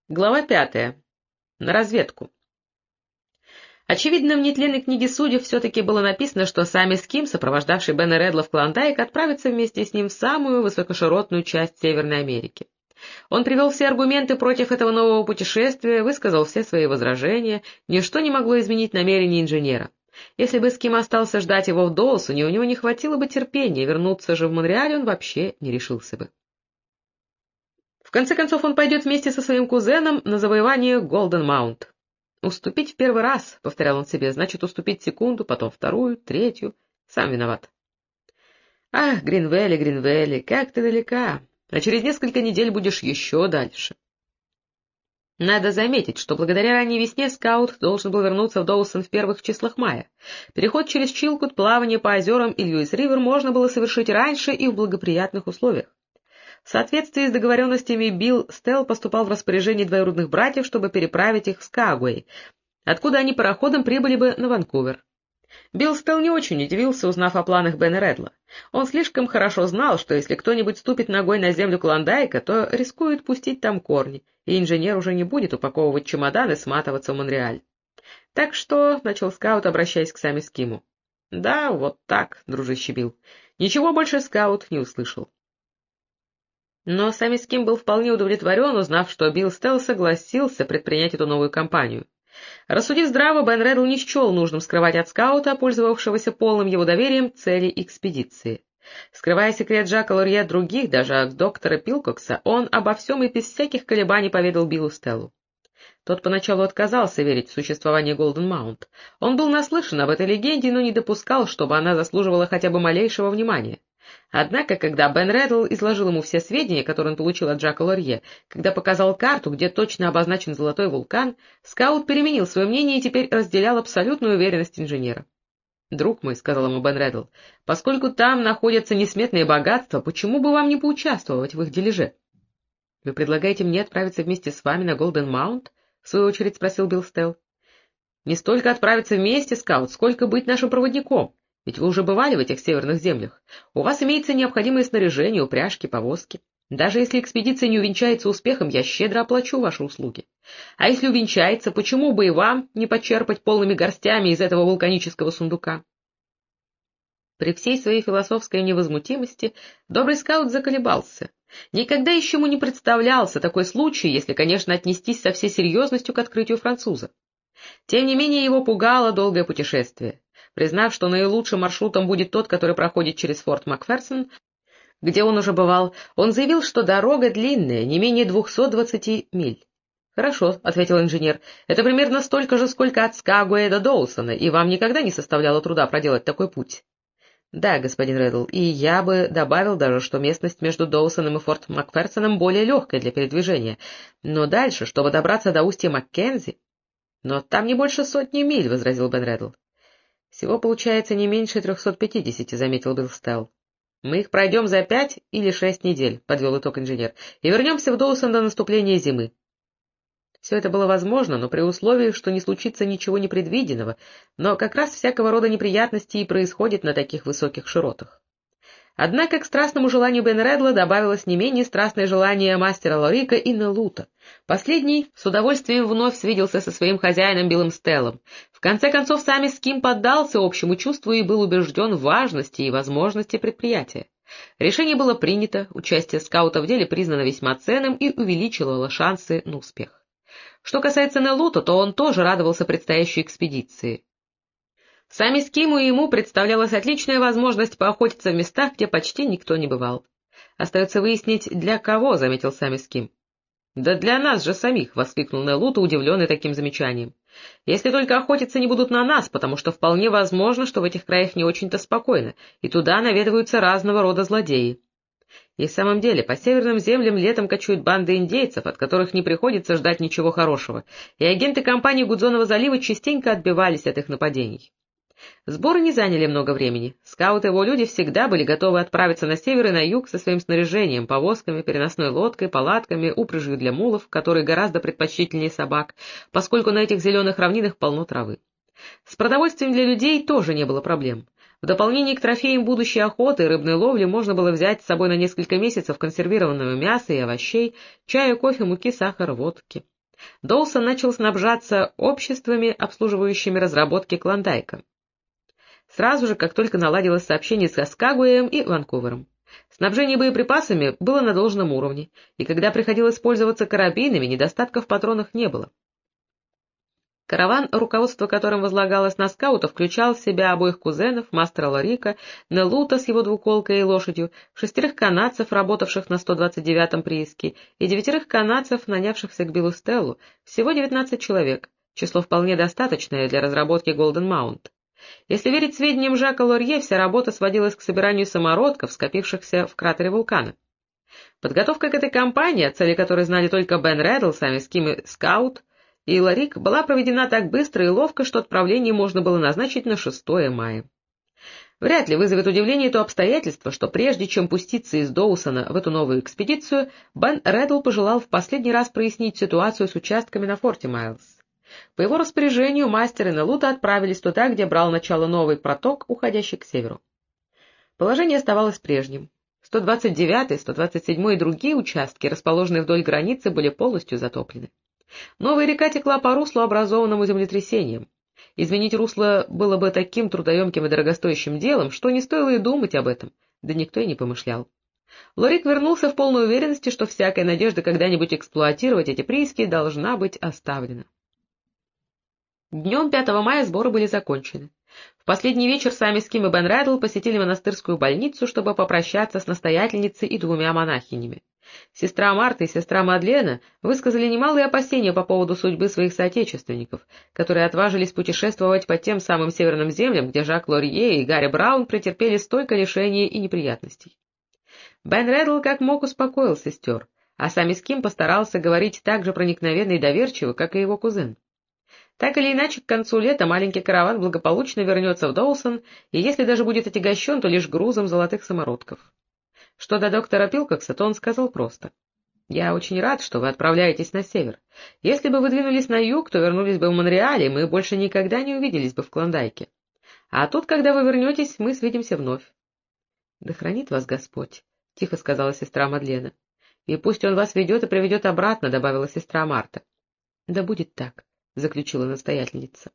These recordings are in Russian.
Глава 5. На разведку. Очевидно, в нетленной книге судеб все-таки было написано, что сами Ским, сопровождавший Бена Редла в Клондайк, отправится вместе с ним в самую высокоширотную часть Северной Америки. Он привел все аргументы против этого нового путешествия, высказал все свои возражения, ничто не могло изменить намерения инженера. Если бы Ским остался ждать его в Доусоне, у него не хватило бы терпения, вернуться же в Монреаль он вообще не решился бы. В конце концов, он пойдет вместе со своим кузеном на завоевание Голден-Маунт. «Уступить в первый раз», — повторял он себе, — «значит уступить секунду, потом вторую, третью. Сам виноват». «Ах, Гринвелли, Гринвелли, как ты далека, а через несколько недель будешь еще дальше». Надо заметить, что благодаря ранней весне скаут должен был вернуться в Доусон в первых числах мая. Переход через Чилкут, плавание по озерам и Льюис-Ривер можно было совершить раньше и в благоприятных условиях. В соответствии с договоренностями Билл Стелл поступал в распоряжение двоюродных братьев, чтобы переправить их в Скагуэй, откуда они пароходом прибыли бы на Ванкувер. Билл Стелл не очень удивился, узнав о планах Бена Редла. Он слишком хорошо знал, что если кто-нибудь ступит ногой на землю Клондайка, то рискует пустить там корни, и инженер уже не будет упаковывать чемодан и сматываться в Монреаль. «Так что», — начал скаут, обращаясь к Сами Скиму. «Да, вот так, дружище Билл». Ничего больше скаут не услышал. Но Сами Ским был вполне удовлетворен, узнав, что Билл Стелл согласился предпринять эту новую кампанию. Рассудив здраво, Бен Редл не счел нужным скрывать от скаута, пользовавшегося полным его доверием, цели экспедиции. Скрывая секрет Жака Лурье от других, даже от доктора Пилкокса, он обо всем и без всяких колебаний поведал Биллу Стеллу. Тот поначалу отказался верить в существование Голден-Маунт. Он был наслышан об этой легенде, но не допускал, чтобы она заслуживала хотя бы малейшего внимания. Однако, когда Бен Редл изложил ему все сведения, которые он получил от Жака Лурье, когда показал карту, где точно обозначен золотой вулкан, скаут переменил свое мнение и теперь разделял абсолютную уверенность инженера. «Друг мой», — сказал ему Бен Редл, — «поскольку там находятся несметные богатства, почему бы вам не поучаствовать в их дележе?» «Вы предлагаете мне отправиться вместе с вами на Голден-Маунт?» — в свою очередь спросил Билл Стелл. «Не столько отправиться вместе, скаут, сколько быть нашим проводником. Ведь вы уже бывали в этих северных землях. У вас имеется необходимое снаряжение, упряжки, повозки. Даже если экспедиция не увенчается успехом, я щедро оплачу ваши услуги. А если увенчается, почему бы и вам не почерпать полными горстями из этого вулканического сундука?» При всей своей философской невозмутимости добрый скаут заколебался. Никогда еще ему не представлялся такой случай, если, конечно, отнестись со всей серьезностью к открытию француза. Тем не менее его пугало долгое путешествие. Признав, что наилучшим маршрутом будет тот, который проходит через форт Макферсон, где он уже бывал, он заявил, что дорога длинная, не менее 220 миль. «Хорошо», — ответил инженер, — «это примерно столько же, сколько от Скагуэя до Доусона, и вам никогда не составляло труда проделать такой путь?» «Да, господин Редл, и я бы добавил даже, что местность между Доусоном и форт Макферсоном более легкая для передвижения, но дальше, чтобы добраться до устья Маккензи...» «Но там не больше 100 миль», — возразил Бен Редл. «Всего получается не меньше 350, — заметил Билл Стелл. Мы их пройдем за 5 или 6 недель, — подвел итог инженер, — и вернемся в Доусон до наступления зимы». Все это было возможно, но при условии, что не случится ничего непредвиденного, но как раз всякого рода неприятности и происходят на таких высоких широтах. Однако к страстному желанию Бена Редла добавилось не менее страстное желание мастера Лорика и Нелута. Последний с удовольствием вновь свиделся со своим хозяином Биллом Стеллом. В конце концов, Сами Ским поддался общему чувству и был убежден в важности и возможности предприятия. Решение было принято, участие скаута в деле признано весьма ценным и увеличивало шансы на успех. Что касается Нелута, то он тоже радовался предстоящей экспедиции. Сами Скиму и ему представлялась отличная возможность поохотиться в местах, где почти никто не бывал. «Остается выяснить, для кого», — заметил Сами Ским. «Да для нас же самих», — воскликнул Нелута, удивленный таким замечанием. «Если только охотиться не будут на нас, потому что вполне возможно, что в этих краях не очень-то спокойно, и туда наведываются разного рода злодеи». И в самом деле, по северным землям летом кочуют банды индейцев, от которых не приходится ждать ничего хорошего, и агенты компании Гудзонова залива частенько отбивались от их нападений. Сборы не заняли много времени. Скауты и его люди всегда были готовы отправиться на север и на юг со своим снаряжением, повозками, переносной лодкой, палатками, упряжью для мулов, которые гораздо предпочтительнее собак, поскольку на этих зеленых равнинах полно травы. С продовольствием для людей тоже не было проблем. В дополнение к трофеям будущей охоты и рыбной ловли можно было взять с собой на несколько месяцев консервированного мяса и овощей, чая, кофе, муки, сахара, водки. Доусон начал снабжаться обществами, обслуживающими разработки Клондайка. Сразу же, как только наладилось сообщение с Аскагуэем и Ванкувером. Снабжение боеприпасами было на должном уровне, и когда приходилось пользоваться карабинами, недостатков в патронах не было. Караван, руководство которым возлагалось на скаута, включал в себя обоих кузенов, мастера Лорика, Нелута с его двуколкой и лошадью, 6 канадцев, работавших на 129-м прииске, и 9 канадцев, нанявшихся к Биллу Стеллу, всего 19 человек, число вполне достаточное для разработки Голден Маунт. Если верить сведениям Жака Лорье, вся работа сводилась к собиранию самородков, скопившихся в кратере вулкана. Подготовка к этой кампании, о цели которой знали только Бен Реддл, сами Ским и Скаут, и Лорик, была проведена так быстро и ловко, что отправление можно было назначить на 6 мая. Вряд ли вызовет удивление то обстоятельство, что прежде чем пуститься из Доусона в эту новую экспедицию, Бен Реддл пожелал в последний раз прояснить ситуацию с участками на форте Майлз. По его распоряжению мастер и Нелута отправились туда, где брал начало новый проток, уходящий к северу. Положение оставалось прежним. 129-й, 127-й и другие участки, расположенные вдоль границы, были полностью затоплены. Новая река текла по руслу, образованному землетрясением. Изменить русло было бы таким трудоемким и дорогостоящим делом, что не стоило и думать об этом, да никто и не помышлял. Лорик вернулся в полной уверенности, что всякая надежда когда-нибудь эксплуатировать эти прииски должна быть оставлена. Днем 5 мая сборы были закончены. В последний вечер сами Ским и Бен Реддл посетили монастырскую больницу, чтобы попрощаться с настоятельницей и 2 монахинями. Сестра Марта и сестра Мадлена высказали немалые опасения по поводу судьбы своих соотечественников, которые отважились путешествовать по тем самым северным землям, где Жак Лорье и Гарри Браун претерпели столько лишений и неприятностей. Бен Реддл как мог успокоил сестер, а сами Ским постарался говорить так же проникновенно и доверчиво, как и его кузен. Так или иначе, к концу лета маленький караван благополучно вернется в Доусон, и если даже будет отягощен, то лишь грузом золотых самородков. Что до доктора Пилкокса, то он сказал просто: «Я очень рад, что вы отправляетесь на север. Если бы вы двинулись на юг, то вернулись бы в Монреале, и мы больше никогда не увиделись бы в Клондайке. А тут, когда вы вернетесь, мы свидимся вновь». «Да хранит вас Господь», — тихо сказала сестра Мадлена. «И пусть он вас ведет и приведет обратно», — добавила сестра Марта. «Да будет так», — заключила настоятельница.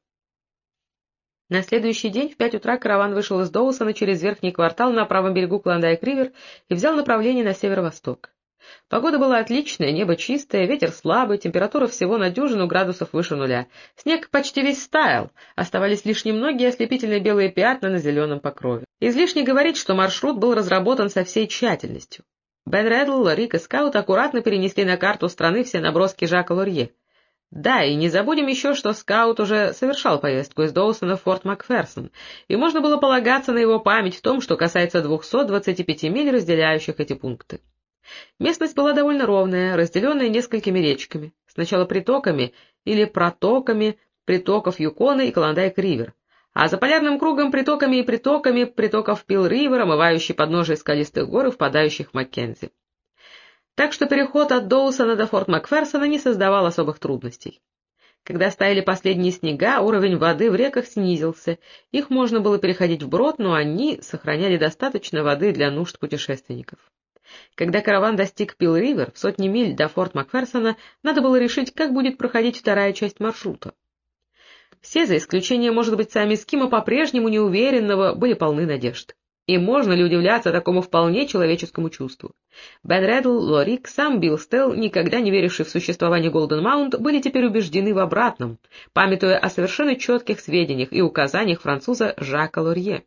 На следующий день в 5 утра караван вышел из Доусона через верхний квартал на правом берегу Клондайк-Ривер и взял направление на северо-восток. Погода была отличная, небо чистое, ветер слабый, температура всего на 10 градусов выше нуля. Снег почти весь стаял, оставались лишь немногие ослепительные белые пятна на зеленом покрове. Излишне говорить, что маршрут был разработан со всей тщательностью. Бен Реддл, Лорик и Скаут аккуратно перенесли на карту страны все наброски Жака Лорье. Да, и не забудем еще, что Скаут уже совершал поездку из Доусона в Форт Макферсон, и можно было полагаться на его память в том, что касается 225 миль, разделяющих эти пункты. Местность была довольно ровная, разделенная несколькими речками, сначала притоками или протоками притоков Юкона и Клондайк-Ривер, а за полярным кругом притоками и притоками притоков Пил-Ривер, омывающий подножие скалистых гор и впадающих в Маккензи. Так что переход от Доусона до Форт Макферсона не создавал особых трудностей. Когда стаяли последние снега, уровень воды в реках снизился, их можно было переходить вброд, но они сохраняли достаточно воды для нужд путешественников. Когда караван достиг Пил-Ривер, в сотни миль до Форт Макферсона, надо было решить, как будет проходить вторая часть маршрута. Все, за исключением, может быть, сами Скима, по-прежнему неуверенного, были полны надежд. И можно ли удивляться такому вполне человеческому чувству? Бен Реддл, Лорик, сам Билл Стелл, никогда не веривший в существование Голден Маунт, были теперь убеждены в обратном, памятуя о совершенно четких сведениях и указаниях француза Жака Лорье.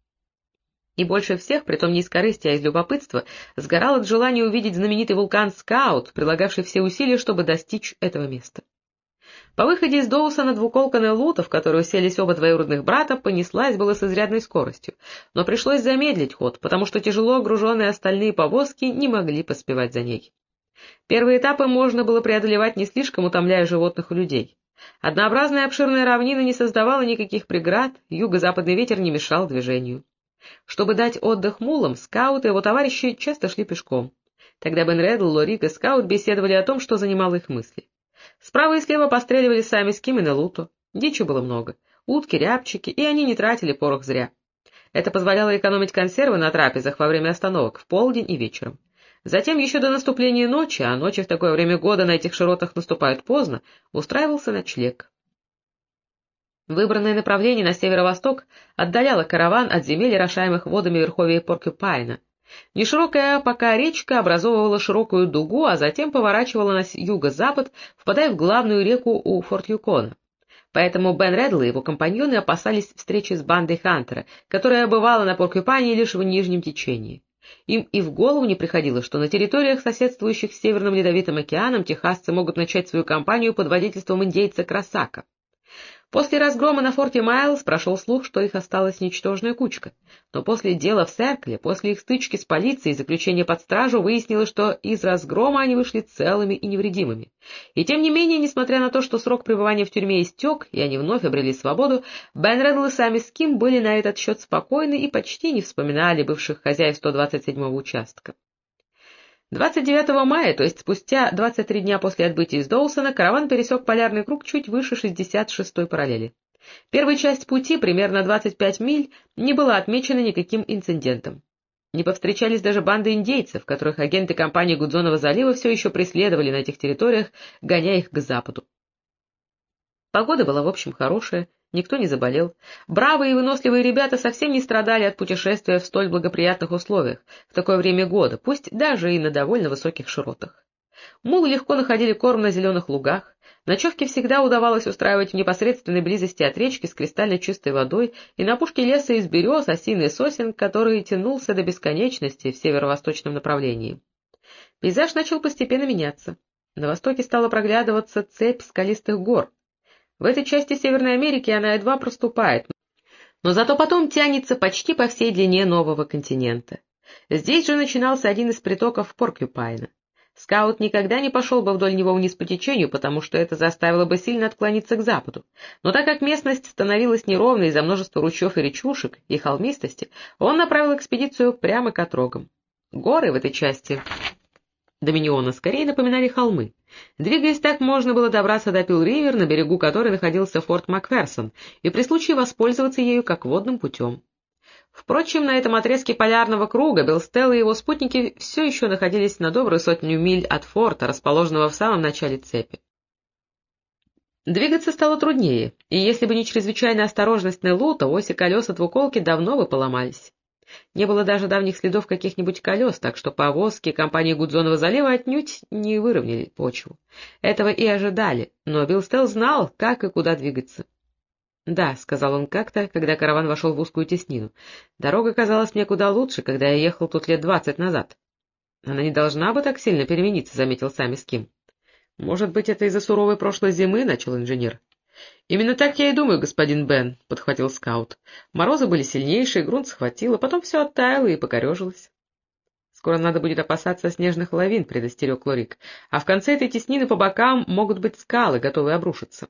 И больше всех, притом не из корысти, а из любопытства, сгорал от желания увидеть знаменитый вулкан Скаут, прилагавший все усилия, чтобы достичь этого места. По выходе из Доусона двуколка Нелута, в которую селись оба двоюродных брата, понеслась было с изрядной скоростью, но пришлось замедлить ход, потому что тяжело груженные остальные повозки не могли поспевать за ней. Первые этапы можно было преодолевать, не слишком утомляя животных и людей. Однообразная обширная равнина не создавала никаких преград, юго-западный ветер не мешал движению. Чтобы дать отдых мулам, Скаут и его товарищи часто шли пешком. Тогда Бен Реддл, Лорик и Скаут беседовали о том, что занимало их мысли. Справа и слева постреливали сами Ским и Нелуту. Дичи было много, утки, рябчики, и они не тратили порох зря. Это позволяло экономить консервы на трапезах во время остановок, в полдень и вечером. Затем, еще до наступления ночи, а ночи в такое время года на этих широтах наступают поздно, устраивался ночлег. Выбранное направление на северо-восток отдаляло караван от земель, орошаемых водами верховья Поркюпайна. Неширокая пока речка образовывала широкую дугу, а затем поворачивала на юго-запад, впадая в главную реку у Форт Юкона. Поэтому Бен Реддл и его компаньоны опасались встречи с бандой Хантера, которая бывала на Поркюпайне лишь в нижнем течении. Им и в голову не приходило, что на территориях, соседствующих с Северным Ледовитым океаном, техасцы могут начать свою кампанию под водительством индейца Красака. После разгрома на форте Майлз прошел слух, что их осталась ничтожная кучка, но после дела в Серкле, после их стычки с полицией и заключения под стражу, выяснилось, что из разгрома они вышли целыми и невредимыми. И тем не менее, несмотря на то, что срок пребывания в тюрьме истек, и они вновь обрели свободу, Бен Реддл и сами Ским были на этот счет спокойны и почти не вспоминали бывших хозяев 127-го участка. 29 мая, то есть спустя 23 дня после отбытия из Доусона, караван пересек полярный круг чуть выше 66-й параллели. Первая часть пути, примерно 25 миль, не была отмечена никаким инцидентом. Не повстречались даже банды индейцев, которых агенты компании Гудзонова залива все еще преследовали на этих территориях, гоняя их к западу. Погода была в общем хорошая, никто не заболел. Бравые и выносливые ребята совсем не страдали от путешествия в столь благоприятных условиях, в такое время года, пусть даже и на довольно высоких широтах. Мулы легко находили корм на зеленых лугах, ночевки всегда удавалось устраивать в непосредственной близости от речки с кристально чистой водой и на опушке леса из берез, осин и сосен, который тянулся до бесконечности в северо-восточном направлении. Пейзаж начал постепенно меняться. На востоке стала проглядываться цепь скалистых гор. В этой части Северной Америки она едва проступает, но зато потом тянется почти по всей длине нового континента. Здесь же начинался один из притоков Поркюпайна. Скаут никогда не пошел бы вдоль него вниз по течению, потому что это заставило бы сильно отклониться к западу. Но так как местность становилась неровной из-за множества ручьев и речушек и холмистости, он направил экспедицию прямо к отрогам. Горы в этой части Доминиона скорее напоминали холмы. Двигаясь так, можно было добраться до Пил-Ривер, на берегу которой находился форт Макферсон, и при случае воспользоваться ею как водным путем. Впрочем, на этом отрезке полярного круга Белстелл и его спутники все еще находились на добрую 100 миль от форта, расположенного в самом начале цепи. Двигаться стало труднее, и если бы не чрезвычайная осторожность Неллута, оси колеса двуколки давно бы поломались. Не было даже давних следов каких-нибудь колес, так что повозки компании Гудзонова залива отнюдь не выровняли почву. Этого и ожидали, но Белстелл знал, как и куда двигаться. — Да, — сказал он как-то, когда караван вошел в узкую теснину. — Дорога казалась мне куда лучше, когда я ехал тут лет 20 назад. — Она не должна бы так сильно перемениться, — заметил сами Ским. — Может быть, это из-за суровой прошлой зимы, — начал инженер. — Именно так я и думаю, господин Бен, — подхватил скаут. Морозы были сильнейшие, грунт схватило, потом все оттаяло и покорежилось. — Скоро надо будет опасаться снежных лавин, — предостерег Лорик, — а в конце этой теснины по бокам могут быть скалы, готовые обрушиться.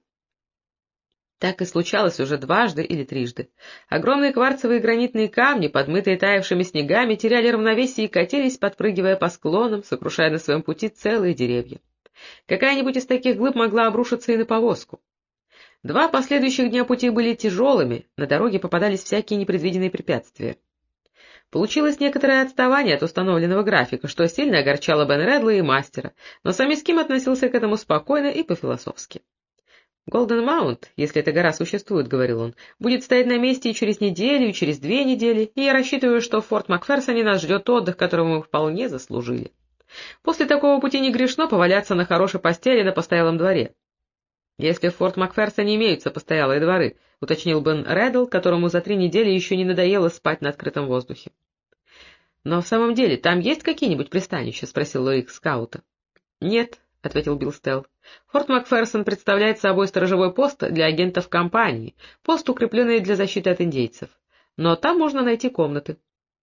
Так и случалось уже дважды или трижды. Огромные кварцевые гранитные камни, подмытые таявшими снегами, теряли равновесие и катились, подпрыгивая по склонам, сокрушая на своем пути целые деревья. Какая-нибудь из таких глыб могла обрушиться и на повозку. 2 последующих дня пути были тяжелыми, на дороге попадались всякие непредвиденные препятствия. Получилось некоторое отставание от установленного графика, что сильно огорчало Бен Реддла и мастера, но сам Ским относился к этому спокойно и по-философски. «Голден Маунт, если эта гора существует, — говорил он, — будет стоять на месте и через неделю, и через 2 недели, и я рассчитываю, что в Форт Макферсоне нас ждет отдых, которого мы вполне заслужили. После такого пути не грешно поваляться на хорошей постели на постоялом дворе». «Если в Форт Макферсоне имеются постоялые дворы», — уточнил Бен Реддл, которому за 3 недели еще не надоело спать на открытом воздухе. «Но в самом деле там есть какие-нибудь пристанища?» — спросил Лорик скаута. «Нет», — ответил Белстелл. «Форт Макферсон представляет собой сторожевой пост для агентов компании, пост, укрепленный для защиты от индейцев. Но там можно найти комнаты».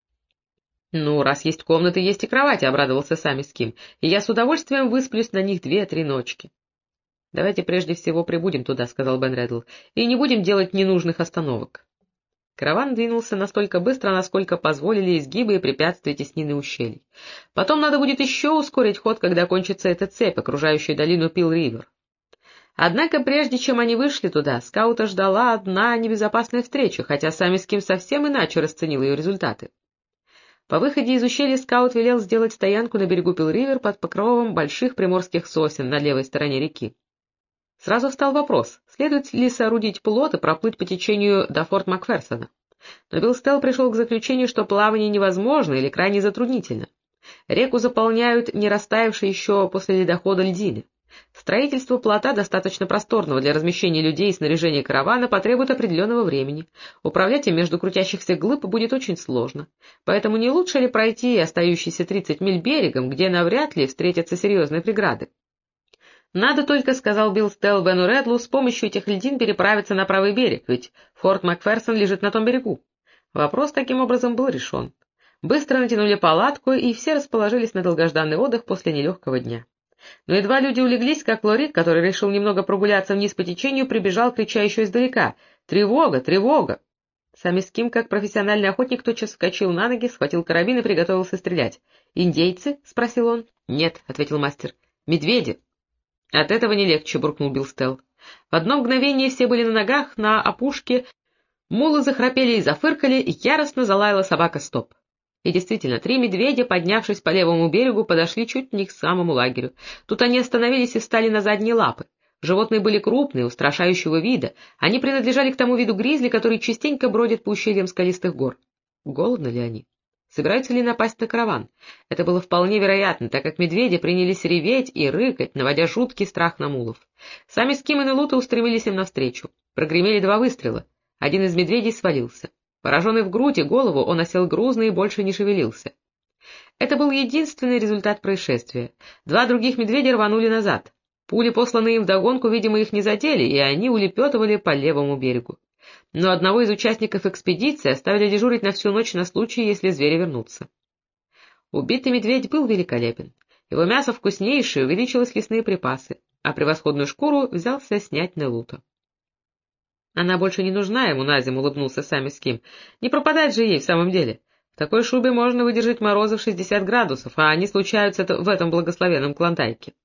«Ну, раз есть комнаты, есть и кровати», — обрадовался сами Ским, — «и я с удовольствием высплюсь на них 2-3 ночки». «Давайте прежде всего прибудем туда», — сказал Бен Реддл, — «и не будем делать ненужных остановок». Караван двинулся настолько быстро, насколько позволили изгибы и препятствия теснины ущелий. Потом надо будет еще ускорить ход, когда кончится эта цепь, окружающая долину Пил-Ривер. Однако, прежде чем они вышли туда, скаута ждала одна небезопасная встреча, хотя сами Ским совсем иначе расценил ее результаты. По выходе из ущелья скаут велел сделать стоянку на берегу Пил-Ривер под покровом больших приморских сосен на левой стороне реки. Сразу встал вопрос, следует ли соорудить плот и проплыть по течению до форт Макферсона. Но Билл Стелл пришел к заключению, что плавание невозможно или крайне затруднительно. Реку заполняют не растаявшие еще после ледохода льдины. Строительство плота, достаточно просторного для размещения людей и снаряжения каравана, потребует определенного времени. Управлять им между крутящихся глыб будет очень сложно. Поэтому не лучше ли пройти остающиеся 30 миль берегом, где навряд ли встретятся серьезные преграды? «Надо только, — сказал Билл Стелл Бену Редлу, — с помощью этих льдин переправиться на правый берег, ведь форт Макферсон лежит на том берегу». Вопрос таким образом был решен. Быстро натянули палатку, и все расположились на долгожданный отдых после нелегкого дня. Но едва люди улеглись, как Лорид, который решил немного прогуляться вниз по течению, прибежал, крича еще издалека: «Тревога! Тревога!». Сами Ским, как профессиональный охотник, тотчас вскочил на ноги, схватил карабин и приготовился стрелять. «Индейцы?» — спросил он. «Нет», — ответил мастер. «Медведи». «От этого не легче», — буркнул Билл Стелл. В одно мгновение все были на ногах, на опушке, мулы захрапели и зафыркали, и яростно залаяла собака Стоп. И действительно, 3 медведя, поднявшись по левому берегу, подошли чуть не к самому лагерю. Тут они остановились и встали на задние лапы. Животные были крупные, устрашающего вида. Они принадлежали к тому виду гризли, который частенько бродит по ущельям скалистых гор. Голодны ли они? Собираются ли напасть на караван? Это было вполне вероятно, так как медведи принялись реветь и рыкать, наводя жуткий страх на мулов. Сами Ским и Нелута устремились им навстречу. Прогремели 2 выстрела. Один из медведей свалился. Пораженный в грудь и голову, он осел грузно и больше не шевелился. Это был единственный результат происшествия. 2 других медведя рванули назад. Пули, посланные им вдогонку, видимо, их не задели, и они улепетывали по левому берегу. Но одного из участников экспедиции оставили дежурить на всю ночь на случай, если звери вернутся. Убитый медведь был великолепен. Его мясо вкуснейшее, увеличилось лесные припасы, а превосходную шкуру взялся снять Нелута. «Она больше не нужна ему на зиму», — улыбнулся Сами Ским. «Не пропадать же ей в самом деле. В такой шубе можно выдержать морозов 60 градусов, а они случаются в этом благословенном Клондайке».